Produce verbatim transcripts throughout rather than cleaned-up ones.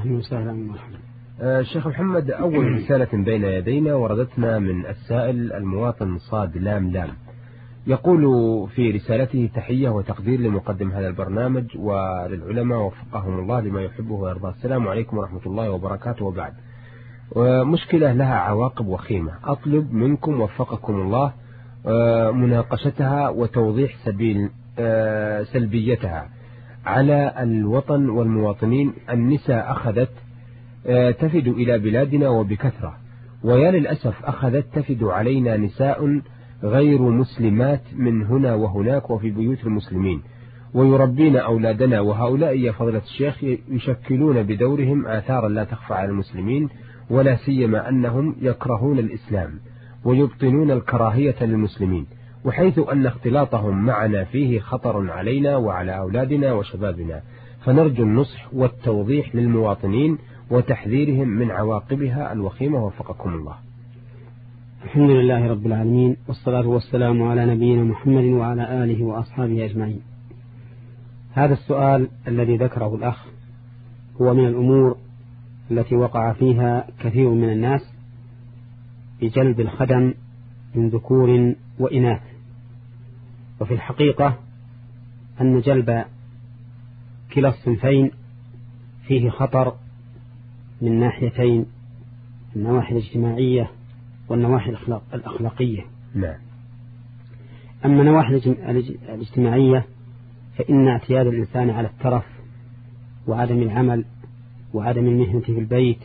أهلا وسهلا ومرحبا. آه شيخ محمد، أول رسالة بين يدينا وردتنا من السائل المواطن صاد لام لام، يقول في رسالته: تحية وتقدير لمقدم هذا البرنامج وللعلماء وفقهم الله لما يحبه ويرضاه. السلام عليكم ورحمة الله وبركاته. وبعد، مشكلة لها عواقب وخيمة، أطلب منكم وفقكم الله مناقشتها وتوضيح سبيل سلبيتها على الوطن والمواطنين. النساء أخذت تفد إلى بلادنا وبكثرة، ويا للأسف أخذت تفد علينا نساء غير مسلمات من هنا وهناك وفي بيوت المسلمين، ويربين أولادنا، وهؤلاء يا فضيلة الشيخ يشكلون بدورهم آثارا لا تخفى على المسلمين، ولا سيما أنهم يكرهون الإسلام ويبطنون الكراهية للمسلمين، وحيث أن اختلاطهم معنا فيه خطر علينا وعلى أولادنا وشبابنا، فنرجو النصح والتوضيح للمواطنين وتحذيرهم من عواقبها الوخيمة وفقكم الله. الحمد لله رب العالمين، والصلاة والسلام على نبينا محمد وعلى آله وأصحابه أجمعين. هذا السؤال الذي ذكره الأخ هو من الأمور التي وقع فيها كثير من الناس بجلب الخدم من ذكور وإناث، وفي الحقيقة أن جلب كلا الصنفين فيه خطر من ناحيتين: النواحي الاجتماعية والنواحي الأخلاقية. نعم. أما النواحي الاجتماعية فإن اعتياد الإنسان على الترف وعدم العمل وعدم المهنة في البيت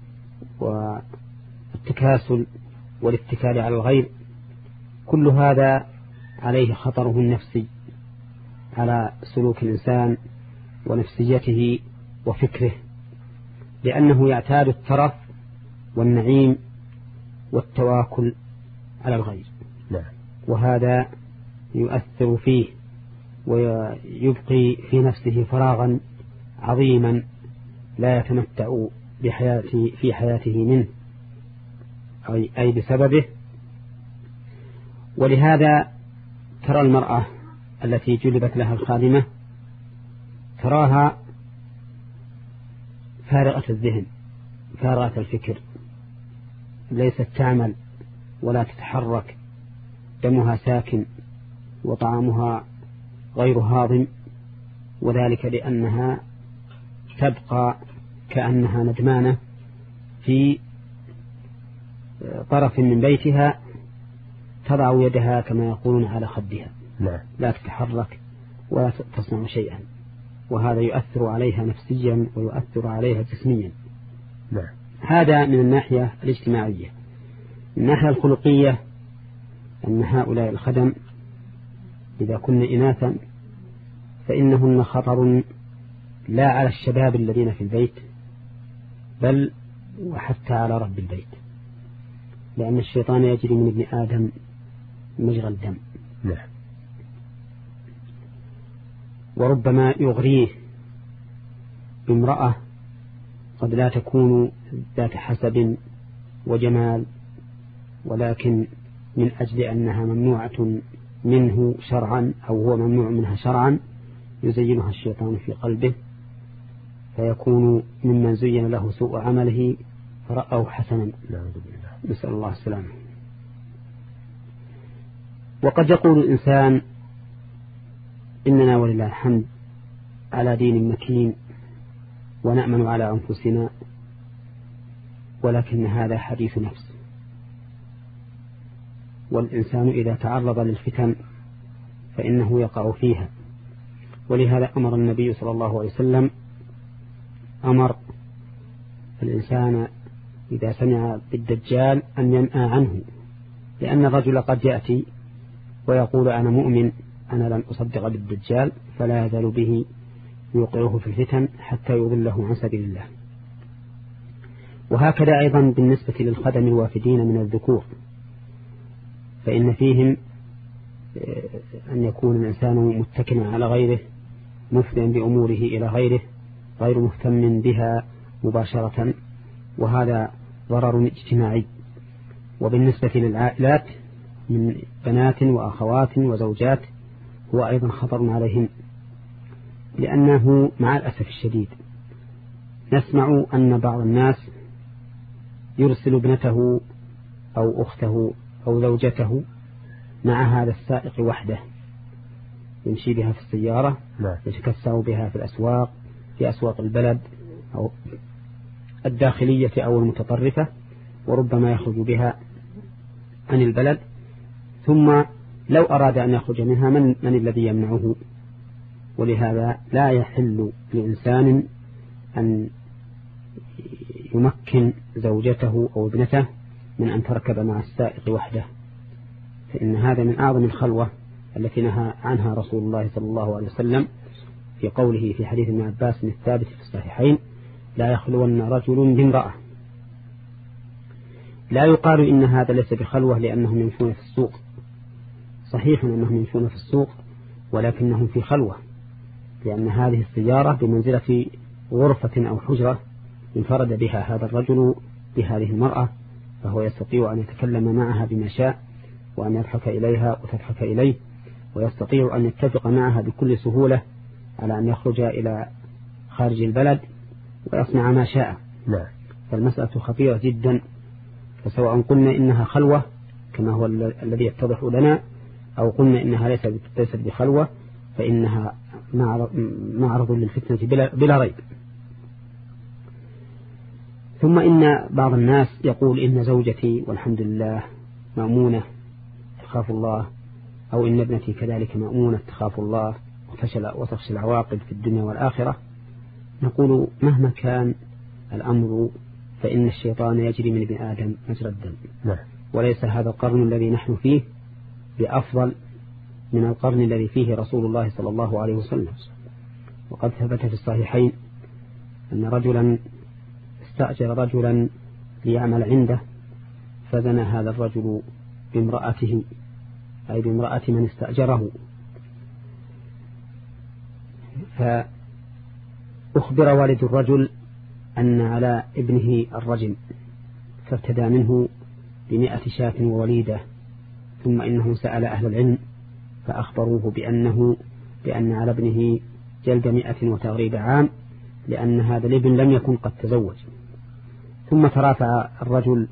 والتكاسل والاتكال على الغير، كل هذا عليه خطره النفسي على سلوك الإنسان ونفسيته وفكره، لأنه يعتاد الترف والنعيم والتواكل على الغير. نعم. وهذا يؤثر فيه ويبقي في نفسه فراغا عظيما لا يتمتع بحياته في حياته منه أي, أي بسببه. ولهذا ترى المرأة التي جلبت لها الخادمة تراها فارغة الذهن فارغة الفكر، ليست تعمل ولا تتحرك، دمها ساكن وطعامها غير هاضم، وذلك لأنها تبقى كأنها ندمانة في طرف من بيتها، تضع يدها كما يقولون على خدها، لا تتحرك ولا تصنع شيئا، وهذا يؤثر عليها نفسيا ويؤثر عليها جسميا. نعم. هذا من الناحية الاجتماعية. من الناحية الخلقية أن هؤلاء الخدم إذا كن إناثا فإنهن خطر لا على الشباب الذين في البيت بل وحتى على رب البيت، لأن الشيطان يجري من ابن آدم مجرى الدم. نعم. وربما يغريه بامرأة قد لا تكون ذات حسب وجمال، ولكن من أجل أنها ممنوعة منه شرعا أو هو ممنوع منها شرعا يزينها الشيطان في قلبه، فيكون ممن زين له سوء عمله فرأوا حسنا. نسأل الله السلامة. وقد يقول الإنسان: إننا ولله الحمد على دين مكين ونأمن على أنفسنا، ولكن هذا حديث نفس، والإنسان إذا تعرض للفتن فإنه يقع فيها. ولهذا أمر النبي صلى الله عليه وسلم أمر الإنسان إذا سمع بالدجال أن ينأى عنه، لأن الرجل قد يأتي ويقول: أنا مؤمن، أنا لن أصدق بالدجال، فلا يزال به يوقعه في الفتن حتى يضله عن سبيل الله. وهكذا أيضا بالنسبة للخدم الوافدين من الذكور، فإن فيهم أن يكون الإنسان متكلا على غيره، مفضيا بأموره إلى غيره، غير مهتم بها مباشرة، وهذا ضرر اجتماعي. وبالنسبة للعائلات من بنات وأخوات وزوجات هو أيضا خطر عليهم، لأنه مع الأسف الشديد نسمع أن بعض الناس يرسل ابنته أو أخته أو زوجته مع هذا السائق وحده، يمشي بها في السيارة، يتكسر بها في الأسواق، في أسواق البلد أو الداخلية أو المتطرفة، وربما يخرج بها عن البلد، ثم لو أراد أن يخرج منها من, من الذي يمنعه؟ ولهذا لا يحل لإنسان أن يمكن زوجته أو ابنته من أن تركب مع السائق وحده، فإن هذا من أعظم الخلوة التي نهى عنها رسول الله صلى الله عليه وسلم في قوله في حديث ابن عباس الثابت في الصحيحين: لا يخلون رجل بامرأة. لا يقال إن هذا ليس بخلوة لأنهم يمشون في السوق، صحيح أنهم يمشون في السوق ولكنهم في خلوة، لأن هذه السيارة بمنزلة غرفة أو حجرة انفرد بها هذا الرجل بهذه المرأة، فهو يستطيع أن يتكلم معها بما شاء، وأن يضحك إليها وتضحك إليه، ويستطيع أن يتفق معها بكل سهولة على أن يخرج إلى خارج البلد ويصنع ما شاء. نعم. فالمسألة خطيرة جدا، فسواء قلنا إنها خلوة كما هو الذي يتضح لنا، أو قلنا إنها ليست بخلوة، فإنها معرض للفتنة بلا, بلا ريب. ثم إن بعض الناس يقول إن زوجتي والحمد لله مأمونة تخاف الله، أو إن ابنتي كذلك مأمونة تخاف الله وتخشى العواقب في الدنيا والآخرة. نقول مهما كان الأمر فإن الشيطان يجري من ابن آدم مجرى الدم، وليس هذا القرن الذي نحن فيه بأفضل من القرن الذي فيه رسول الله صلى الله عليه وسلم. وقد ثبت في الصحيحين أن رجلا استأجر رجلا ليعمل عنده، فزنى هذا الرجل بامرأته، أي بامرأة من استأجره، فأخبر والد الرجل أن على ابنه الرجم، فابتدى منه بمئة شاة ووليدة، ثم إنه سأل أهل العلم فأخبروه بأنه بأن على ابنه جلد مئة وتغريب عام، لأن هذا الابن لم يكن قد تزوج. ثم ترافع الرجل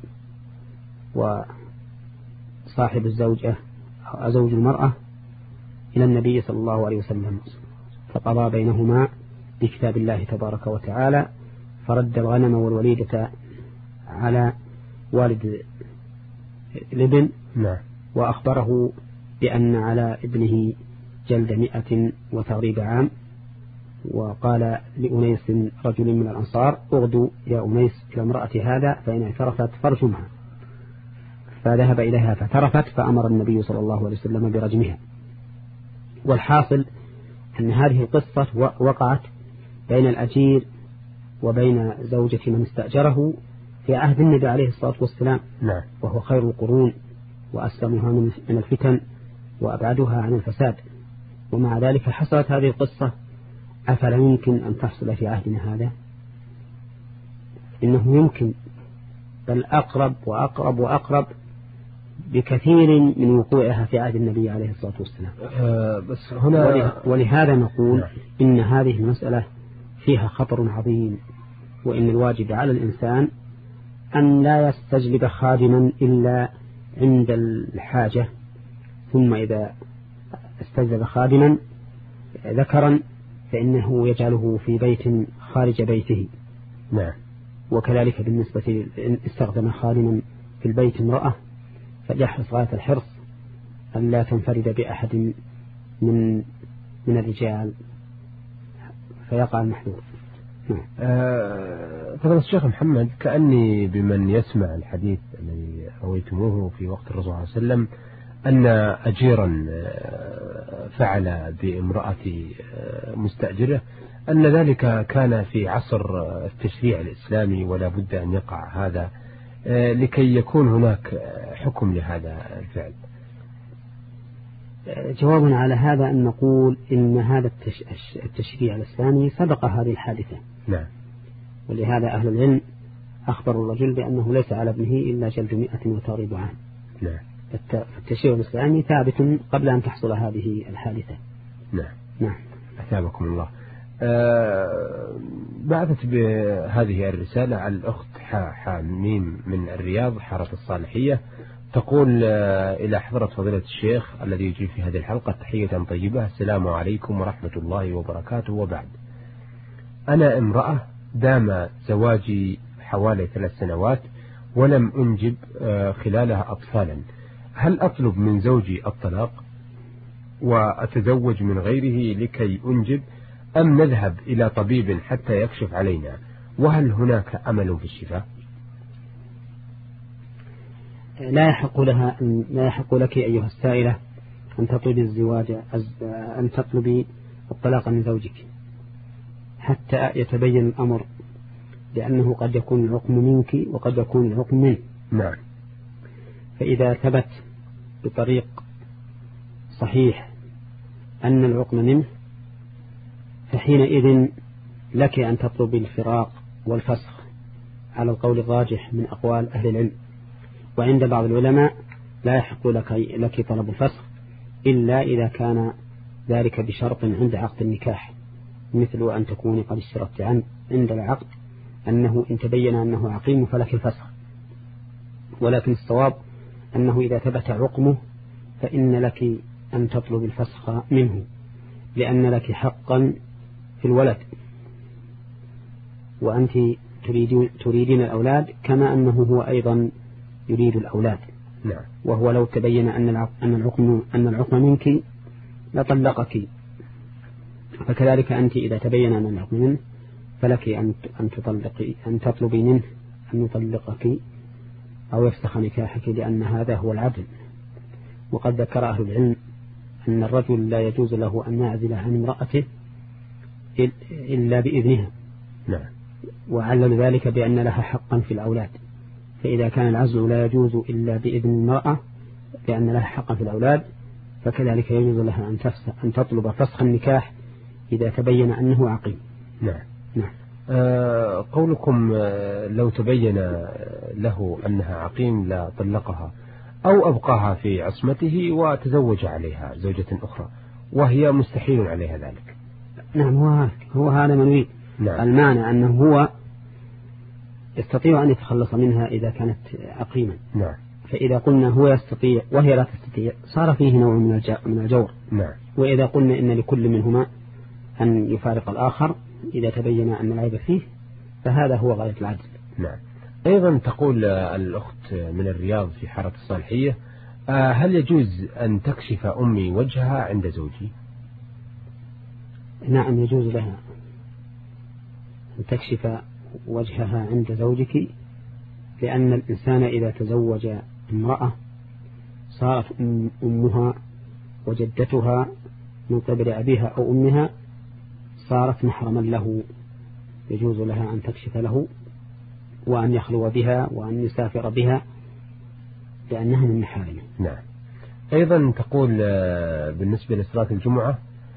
وصاحب الزوجة أو زوج المرأة إلى النبي صلى الله عليه وسلم، فقضى بينهما بكتاب الله تبارك وتعالى، فرد الغنم والوليدة على والد الابن، وأخبره بأن على ابنه جلد مئة وتغريب عام، وقال لأنيس رجل من الأنصار: اغدوا يا أنيس إلى امرأة هذا فإن اعترفت فارجمها. فذهب إليها فاعترفت، فأمر النبي صلى الله عليه وسلم برجمها. والحاصل أن هذه القصة وقعت بين الأجير وبين زوجة من استأجره في عهد النبي عليه الصلاة والسلام، وهو خير القرون وأسلمها من الفتن وأبعدها عن الفساد، ومع ذلك حصلت هذه القصة. أفلا يمكن أن تحصل في عهدنا هذا؟ إنه يمكن، بل أقرب وأقرب وأقرب بكثير من وقوعها في عهد النبي عليه الصلاة والسلام. أه بس هنا ولهذا نقول إن هذه المسألة فيها خطر عظيم، وإن الواجب على الإنسان أن لا يستجلب خادما إلا عند الحاجة، ثم إذا استجلب خادما ذكرا فإنه يجعله في بيت خارج بيته. نعم. وكذلك بالنسبة استخدم خادما في البيت امرأة، فليحرص غاية الحرص أن لا تنفرد بأحد من من الرجال فيقع المحذور. نعم. آه فضل الشيخ محمد، كأني بمن يسمع الحديث الذي رويتموه في وقت الرسول صلى الله عليه وسلم أن أجيرا فعل بامرأة مستأجرة، أن ذلك كان في عصر التشريع الإسلامي ولا بد أن يقع هذا لكي يكون هناك حكم لهذا الفعل. جوابنا على هذا أن نقول إن هذا التشريع الإسلامي سبق هذه الحادثة. نعم. ولهذا أهل العلم أخبروا الرجل بأنه ليس على ابنه إلا جلد مئة وتغريب عام. نعم. التشريع الإسلامي ثابت قبل أن تحصل هذه الحادثة. نعم. نعم. أثابكم الله. آه بعثت بهذه الرسالة على الأخت حاميم من الرياض حارة الصالحية، تقول آه إلى حضرة فضيلة الشيخ الذي يجري في هذه الحلقة تحية طيبة، السلام عليكم ورحمة الله وبركاته. وبعد، أنا امرأة دام زواجي حوالي ثلاث سنوات ولم أنجب آه خلالها أطفالا، هل أطلب من زوجي الطلاق وأتزوج من غيره لكي أنجب، أم نذهب إلى طبيب حتى يكشف علينا، وهل هناك أمل في الشفاء؟ لا يحق لها أن لا يحق لك أيها السائلة أن تطلبي الزواج أن تطلبي الطلاق من زوجك حتى يتبين الأمر، لأنه قد يكون العقم منك وقد يكون العقم منه. نعم. فإذا ثبت بطريق صحيح أن العقم منه فحينئذ لك أن تطلب الفراق والفسخ على القول الراجح من أقوال أهل العلم. وعند بعض العلماء لا يحق لك, لك طلب الفسخ إلا إذا كان ذلك بشرط عند عقد النكاح، مثل أن تكون قد اشترطت عن عند العقد أنه إن تبين أنه عقيم فلك الفسخ. ولكن الصواب أنه إذا ثبت عقمه فإن لك أن تطلب الفسخ منه، لأن لك حقا في الولد، وأنت تريدين, تريدين الأولاد كما أنه هو أيضا يريد الأولاد. نعم. وهو لو تبين أن العقم أن العقم منك لطلقك، فكذلك أنت إذا تبين أن العقم منه فلك أن أن تطلقي أن تطلبي منه أن يطلقك أو يفسخ نكاحك، لأن هذا هو العدل. وقد ذكر أهل العلم أن الرجل لا يجوز له أن يعزل عن امرأته إلا بإذنها. نعم. وعلل ذلك بأن لها حقا في الأولاد، فإذا كان العزل لا يجوز إلا بإذن المرأة لأن لها حقا في الأولاد، فكذلك يجوز لها أن, أن تطلب فسخ النكاح إذا تبين أنه عقيم. نعم. نعم. آه قولكم آه لو تبين له أنها عقيم لا طلقها أو أبقاها في عصمته وتزوج عليها زوجة أخرى وهي مستحيل عليها ذلك. نعم، هو, هو هذا من يريد. نعم. المعنى أنه هو يستطيع أن يتخلص منها إذا كانت عقيما. نعم. فإذا قلنا هو يستطيع وهي لا تستطيع صار فيه نوع من الجور. نعم. وإذا قلنا إن لكل منهما أن يفارق الآخر إذا تبين أن العيب فيه فهذا هو غاية العدل. نعم. أيضا تقول الأخت من الرياض في حارة الصالحية، هل يجوز أن تكشف أمي وجهها عند زوجي؟ نعم، يجوز لها أن تكشف وجهها عند زوجك، لأن الإنسان إذا تزوج امرأة صارت أمها وجدتها من قبل أبيها أو أمها صارت محرما له، يجوز لها أن تكشف له وأن يخلو بها وأن يسافر بها لأنها من محارمه. نعم. أيضا تقول بالنسبة لصلاة الجمعة،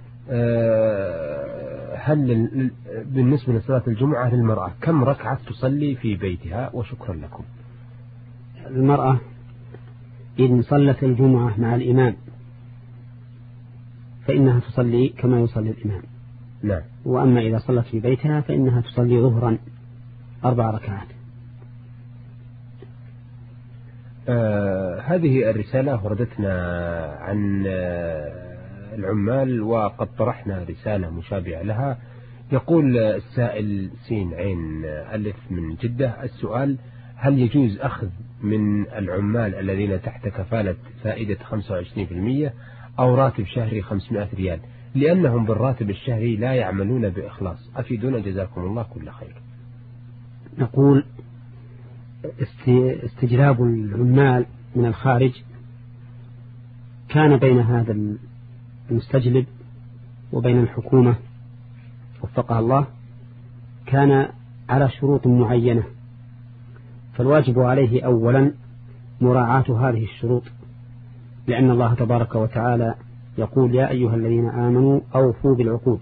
هل بالنسبة لصلاة الجمعة للمرأة كم ركعة تصلي في بيتها؟ وشكرا لكم. المرأة إن صلت الجمعة مع الإمام فإنها تصلي كما يصلي الإمام. نعم. وأما إذا صلت في بيتها فإنها تصلي ظهرا أربع ركعات. آه هذه الرسالة وردتنا عن آه العمال وقد طرحنا رسالة مشابهة لها. يقول السائل سين عين ألف من جدة، السؤال: هل يجوز أخذ من العمال الذين تحت كفالة فائدة خمسة وعشرين بالمئة أو راتب شهري خمسمائة ريال لأنهم بالراتب الشهري لا يعملون بإخلاص؟ أفيدونا جزاكم الله كل خير. نقول استجلاب العمال من الخارج كان بين هذا المستجلب وبين الحكومة وفقها الله كان على شروط معينة، فالواجب عليه أولا مراعاة هذه الشروط، لأن الله تبارك وتعالى يقول: يا أيها الذين آمنوا أوفوا بالعقود،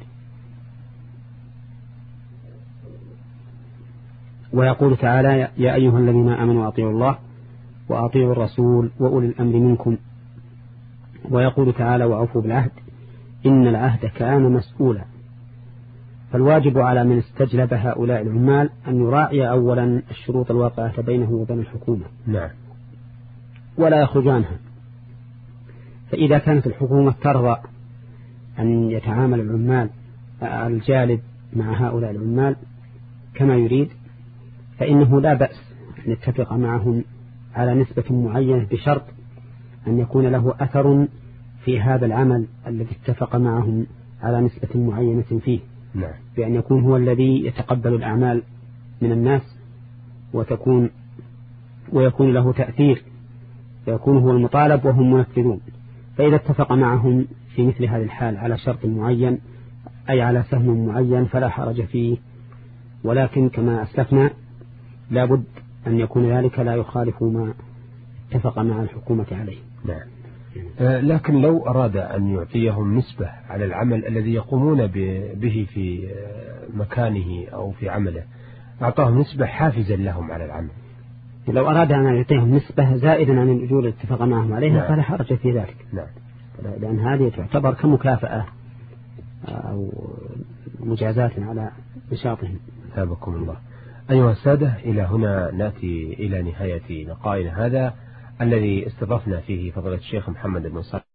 ويقول تعالى: يا أيها الذين آمنوا أطيعوا الله وأطيعوا الرسول وأولي الأمر منكم، ويقول تعالى: وأوفوا بالعهد إن العهد كان مسؤولا. فالواجب على من استجلب هؤلاء العمال أن يراعي أولا الشروط الواقعة بينه وبين الحكومة. نعم. ولا يخرج عنها. فإذا كانت الحكومة ترضى أن يتعامل العمال الجالب مع هؤلاء العمال كما يريد فإنه لا بأس أن يتفق معهم على نسبة معينة بشرط أن يكون له أثر في هذا العمل الذي اتفق معهم على نسبة معينة فيه. نعم. بأن يكون هو الذي يتقبل الأعمال من الناس وتكون ويكون له تأثير ويكون هو المطالب وهم منفذون. فإذا اتفق معهم في مثل هذه الحال على شرط معين أي على سهم معين فلا حرج فيه، ولكن كما أسلفنا لابد أن يكون ذلك لا يخالف ما اتفق مع الحكومة عليه. نعم. آه لكن لو أراد أن يعطيهم نسبة على العمل الذي يقومون به في مكانه أو في عمله، أعطاهم نسبة حافزا لهم على العمل. لو أراد أن يعطيهم نسبة زائدا عن الأجور التي اتفق معهم عليها نعم. فلا حرج في ذلك. نعم. لأن هذه تعتبر كمكافأة أو مجازات على نشاطهم. ثابكم الله. أيها السادة، إلى هنا نأتي إلى نهاية لقائنا هذا الذي استضفنا فيه فضيلة الشيخ محمد بن صالح